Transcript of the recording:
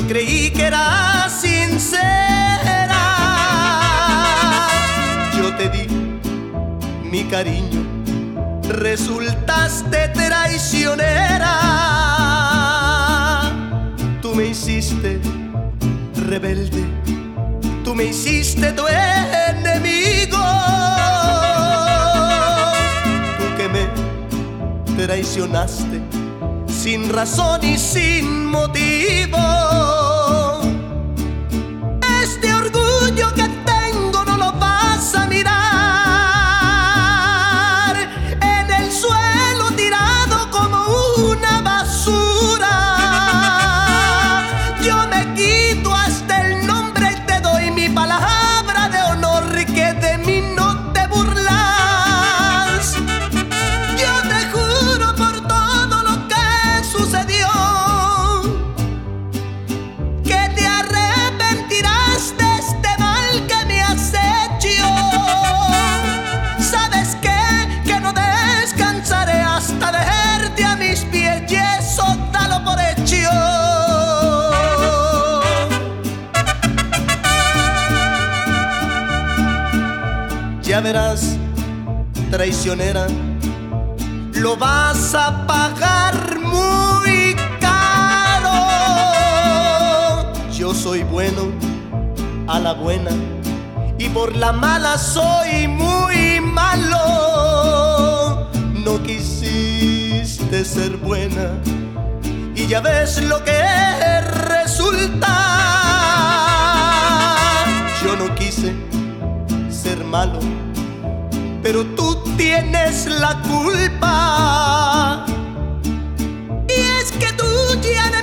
yo creí que eras sincera. Yo te di mi cariño, resultaste traicionera. Tú me hiciste rebelde, tú me hiciste tu enemigo. Tú que me traicionaste sin razón y sin motivo. Este orgullo que tengo no lo vas a mirar, en el suelo tirado como una basura. Yo me quito hasta el nombre y te doy mi palabra de honor que de mí no te burlas. Yo te juro por todo lo que sucedió que te arrepentirás de este mal que me has hecho. ¿Sabes qué? Que no descansaré hasta dejarte a mis pies, y eso dalo por hecho. Ya verás, traicionera, lo vas a pagar muy caro. Yo soy bueno a la buena y por la mala soy muy malo. No quisiste ser buena y ya ves lo que resulta. Yo no quise ser malo, pero tú tienes la culpa. Y es que tú ya